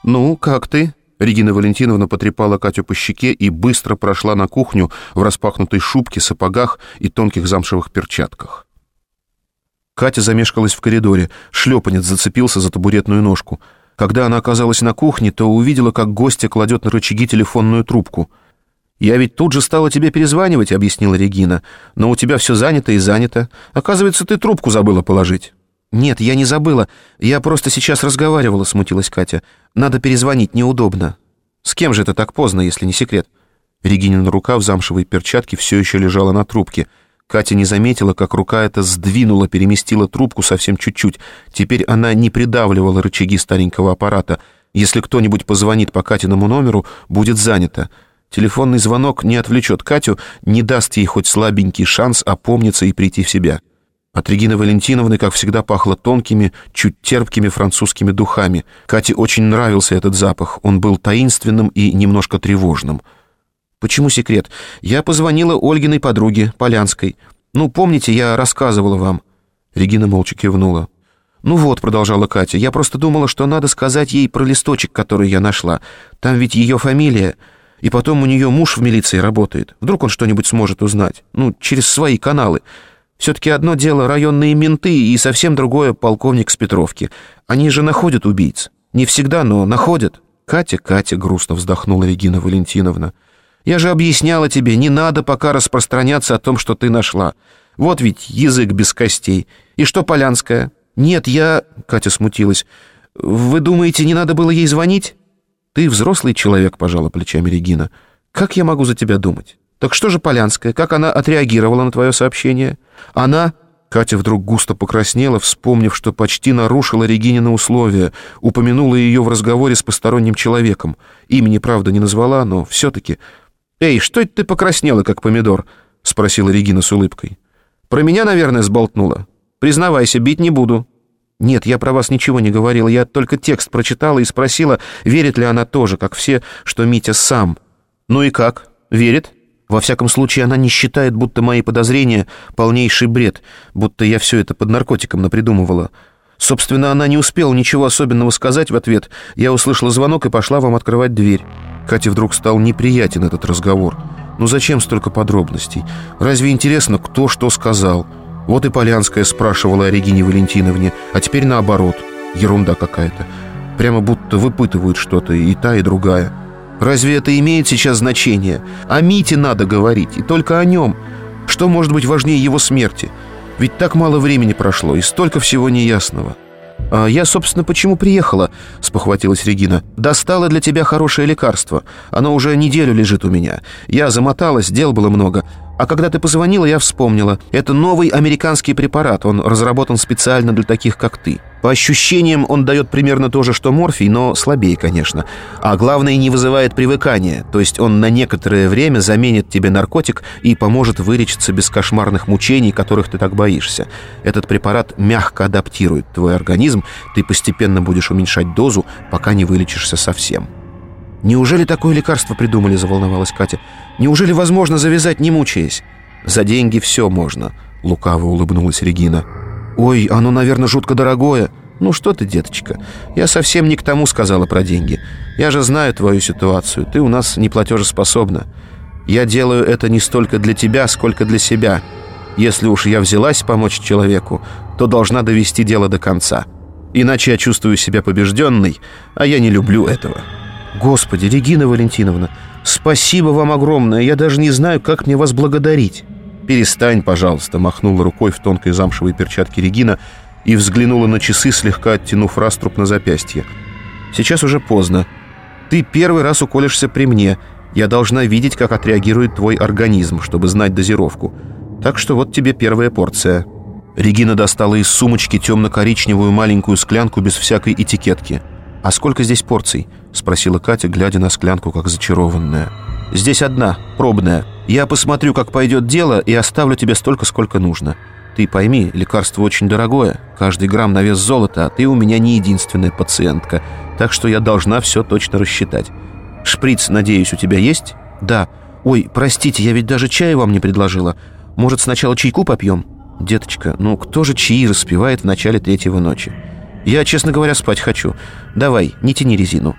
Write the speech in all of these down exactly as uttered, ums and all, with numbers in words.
«Ну, как ты?» Регина Валентиновна потрепала Катю по щеке и быстро прошла на кухню в распахнутой шубке, сапогах и тонких замшевых перчатках. Катя замешкалась в коридоре, шлепанец зацепился за табуретную ножку. Когда она оказалась на кухне, то увидела, как гостья кладет на рычаги телефонную трубку. «Я ведь тут же стала тебе перезванивать», — объяснила Регина. «Но у тебя все занято и занято. Оказывается, ты трубку забыла положить». «Нет, я не забыла. Я просто сейчас разговаривала», — смутилась Катя. «Надо перезвонить, неудобно». «С кем же это так поздно, если не секрет?» Регинина рука в замшевой перчатке все еще лежала на трубке. Катя не заметила, как рука эта сдвинула, переместила трубку совсем чуть-чуть. Теперь она не придавливала рычаги старенького аппарата. Если кто-нибудь позвонит по Катиному номеру, будет занято. Телефонный звонок не отвлечет Катю, не даст ей хоть слабенький шанс опомниться и прийти в себя. От Регины Валентиновны, как всегда, пахло тонкими, чуть терпкими французскими духами. Кате очень нравился этот запах. Он был таинственным и немножко тревожным. «Почему секрет? Я позвонила Ольгиной подруге, Полянской. Ну, помните, я рассказывала вам». Регина молча кивнула. «Ну вот», — продолжала Катя, — «я просто думала, что надо сказать ей про листочек, который я нашла. Там ведь ее фамилия. И потом у нее муж в милиции работает. Вдруг он что-нибудь сможет узнать. Ну, через свои каналы. Все-таки одно дело районные менты и совсем другое полковник с Петровки. Они же находят убийц. Не всегда, но находят». «Катя, Катя», — грустно вздохнула Регина Валентиновна. «Я же объясняла тебе, не надо пока распространяться о том, что ты нашла. Вот ведь язык без костей. И что Полянская?» «Нет, я...» — Катя смутилась. «Вы думаете, не надо было ей звонить?» «Ты взрослый человек», — пожала плечами Регина. «Как я могу за тебя думать? Так что же Полянская? Как она отреагировала на твое сообщение?» «Она...» Катя вдруг густо покраснела, вспомнив, что почти нарушила Регинина условия, упомянула ее в разговоре с посторонним человеком. Имени, правда, не назвала, но все-таки... «Эй, что это ты покраснела, как помидор?» — спросила Регина с улыбкой. «Про меня, наверное, сболтнула? Признавайся, бить не буду». «Нет, я про вас ничего не говорила, я только текст прочитала и спросила, верит ли она тоже, как все, что Митя сам». «Ну и как? Верит?» «Во всяком случае, она не считает, будто мои подозрения — полнейший бред, будто я все это под наркотиком напридумывала. Собственно, она не успела ничего особенного сказать в ответ. Я услышала звонок и пошла вам открывать дверь». Кате вдруг стал неприятен этот разговор. Ну зачем столько подробностей? Разве интересно, кто что сказал? Вот и Полянская спрашивала о Регине Валентиновне, а теперь наоборот. Ерунда какая-то. Прямо будто выпытывают что-то и та, и другая. Разве это имеет сейчас значение? О Мите надо говорить, и только о нем. Что может быть важнее его смерти? Ведь так мало времени прошло, и столько всего неясного. «А я, собственно, почему приехала?» — спохватилась Регина. «Достала для тебя хорошее лекарство. Оно уже неделю лежит у меня. Я замоталась, дел было много. А когда ты позвонила, я вспомнила. Это новый американский препарат. Он разработан специально для таких, как ты. По ощущениям, он дает примерно то же, что морфий, но слабее, конечно. А главное, не вызывает привыкания. То есть он на некоторое время заменит тебе наркотик и поможет вылечиться без кошмарных мучений, которых ты так боишься. Этот препарат мягко адаптирует твой организм. Ты постепенно будешь уменьшать дозу, пока не вылечишься совсем». «Неужели такое лекарство придумали?» — заволновалась Катя. «Неужели возможно завязать, не мучаясь?» «За деньги все можно», — лукаво улыбнулась Регина. «Ой, оно, наверное, жутко дорогое». «Ну что ты, деточка, я совсем не к тому сказала про деньги. Я же знаю твою ситуацию, ты у нас не платежеспособна. Я делаю это не столько для тебя, сколько для себя. Если уж я взялась помочь человеку, то должна довести дело до конца. Иначе я чувствую себя побежденной, а я не люблю этого». «Господи, Регина Валентиновна, спасибо вам огромное, я даже не знаю, как мне вас благодарить». «Перестань, пожалуйста», — махнула рукой в тонкой замшевой перчатке Регина и взглянула на часы, слегка оттянув раструб на запястье. «Сейчас уже поздно. Ты первый раз уколешься при мне. Я должна видеть, как отреагирует твой организм, чтобы знать дозировку. Так что вот тебе первая порция». Регина достала из сумочки темно-коричневую маленькую склянку без всякой этикетки. «А сколько здесь порций?» — спросила Катя, глядя на склянку, как зачарованная. «Здесь одна, пробная. Я посмотрю, как пойдет дело, и оставлю тебе столько, сколько нужно. Ты пойми, лекарство очень дорогое, каждый грамм на вес золота, а ты у меня не единственная пациентка, так что я должна все точно рассчитать. Шприц, надеюсь, у тебя есть?» «Да. Ой, простите, я ведь даже чая вам не предложила. Может, сначала чайку попьем?» «Деточка, ну кто же чаи распивает в начале третьего ночи? Я, честно говоря, спать хочу. Давай, не тяни резину.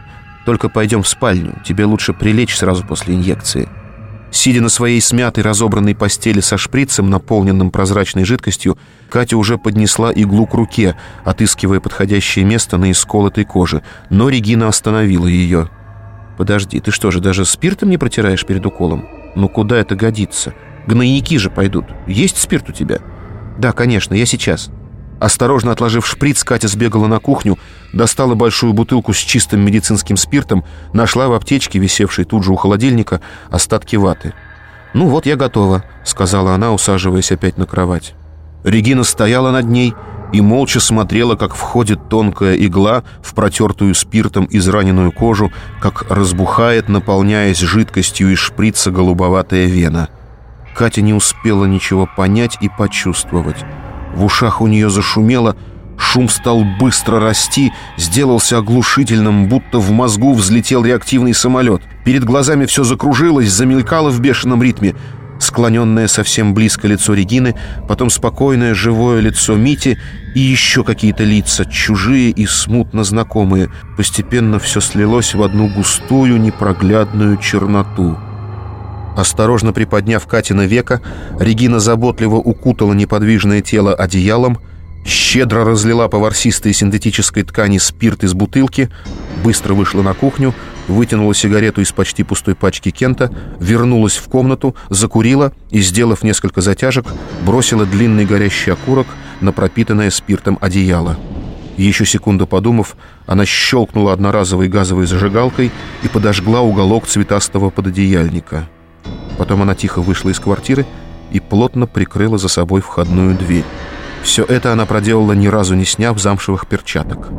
Только пойдем в спальню. Тебе лучше прилечь сразу после инъекции». Сидя на своей смятой разобранной постели со шприцем, наполненным прозрачной жидкостью, Катя уже поднесла иглу к руке, отыскивая подходящее место на исколотой коже. Но Регина остановила ее. «Подожди, ты что же, даже спиртом не протираешь перед уколом? Ну куда это годится? Гнойники же пойдут. Есть спирт у тебя?» «Да, конечно, я сейчас». Осторожно отложив шприц, Катя сбегала на кухню, достала большую бутылку с чистым медицинским спиртом, нашла в аптечке, висевшей тут же у холодильника, остатки ваты. «Ну вот, я готова», — сказала она, усаживаясь опять на кровать. Регина стояла над ней и молча смотрела, как входит тонкая игла в протертую спиртом израненную кожу, как разбухает, наполняясь жидкостью из шприца, голубоватая вена. Катя не успела ничего понять и почувствовать. В ушах у нее зашумело, шум стал быстро расти, сделался оглушительным, будто в мозгу взлетел реактивный самолет. Перед глазами все закружилось, замелькало в бешеном ритме. Склоненное совсем близко лицо Регины, потом спокойное живое лицо Мити и еще какие-то лица, чужие и смутно знакомые. Постепенно все слилось в одну густую непроглядную черноту. Осторожно приподняв Катина веко, Регина заботливо укутала неподвижное тело одеялом, щедро разлила по ворсистой синтетической ткани спирт из бутылки, быстро вышла на кухню, вытянула сигарету из почти пустой пачки Кента, вернулась в комнату, закурила и, сделав несколько затяжек, бросила длинный горящий окурок на пропитанное спиртом одеяло. Еще секунду подумав, она щелкнула одноразовой газовой зажигалкой и подожгла уголок цветастого пододеяльника. Потом она тихо вышла из квартиры и плотно прикрыла за собой входную дверь. Все это она проделала, ни разу не сняв замшевых перчаток.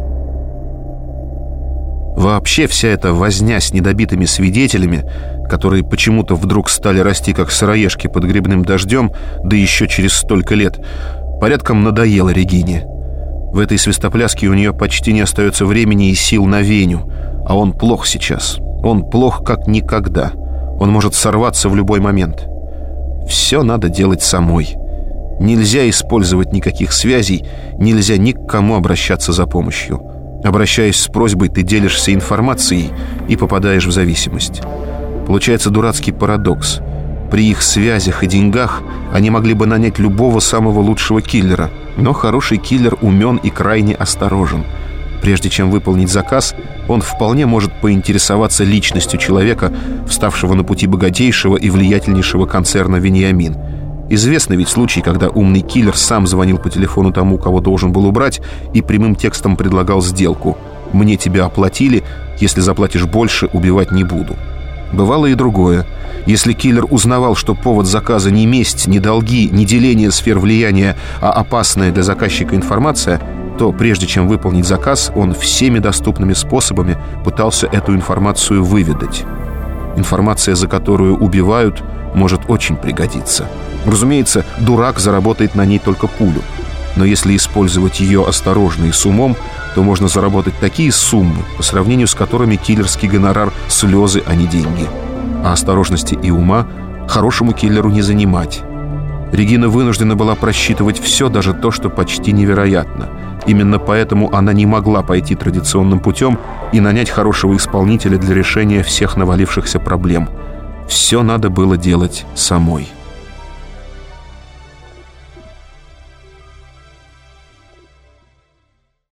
Вообще вся эта возня с недобитыми свидетелями, которые почему-то вдруг стали расти как сыроежки под грибным дождем, да еще через столько лет, порядком надоела Регине. В этой свистопляске у нее почти не остается времени и сил на Веню, а он плох сейчас. Он плох как никогда. Он может сорваться в любой момент. Все надо делать самой. Нельзя использовать никаких связей, нельзя ни к кому обращаться за помощью. Обращаясь с просьбой, ты делишься информацией и попадаешь в зависимость. Получается дурацкий парадокс. При их связях и деньгах они могли бы нанять любого самого лучшего киллера, но хороший киллер умен и крайне осторожен. Прежде чем выполнить заказ, он вполне может поинтересоваться личностью человека, вставшего на пути богатейшего и влиятельнейшего концерна «Вениамин». Известны ведь случаи, когда умный киллер сам звонил по телефону тому, кого должен был убрать, и прямым текстом предлагал сделку: «Мне тебя оплатили, если заплатишь больше, убивать не буду». Бывало и другое. Если киллер узнавал, что повод заказа не месть, не долги, не деление сфер влияния, а опасная для заказчика информация, то прежде чем выполнить заказ, он всеми доступными способами пытался эту информацию выведать. Информация, за которую убивают, может очень пригодиться. Разумеется, дурак заработает на ней только пулю. Но если использовать ее осторожно и с умом, то можно заработать такие суммы, по сравнению с которыми киллерский гонорар – слезы, а не деньги. А осторожности и ума хорошему киллеру не занимать. Регина вынуждена была просчитывать все, даже то, что почти невероятно. Именно поэтому она не могла пойти традиционным путем и нанять хорошего исполнителя для решения всех навалившихся проблем. Все надо было делать самой.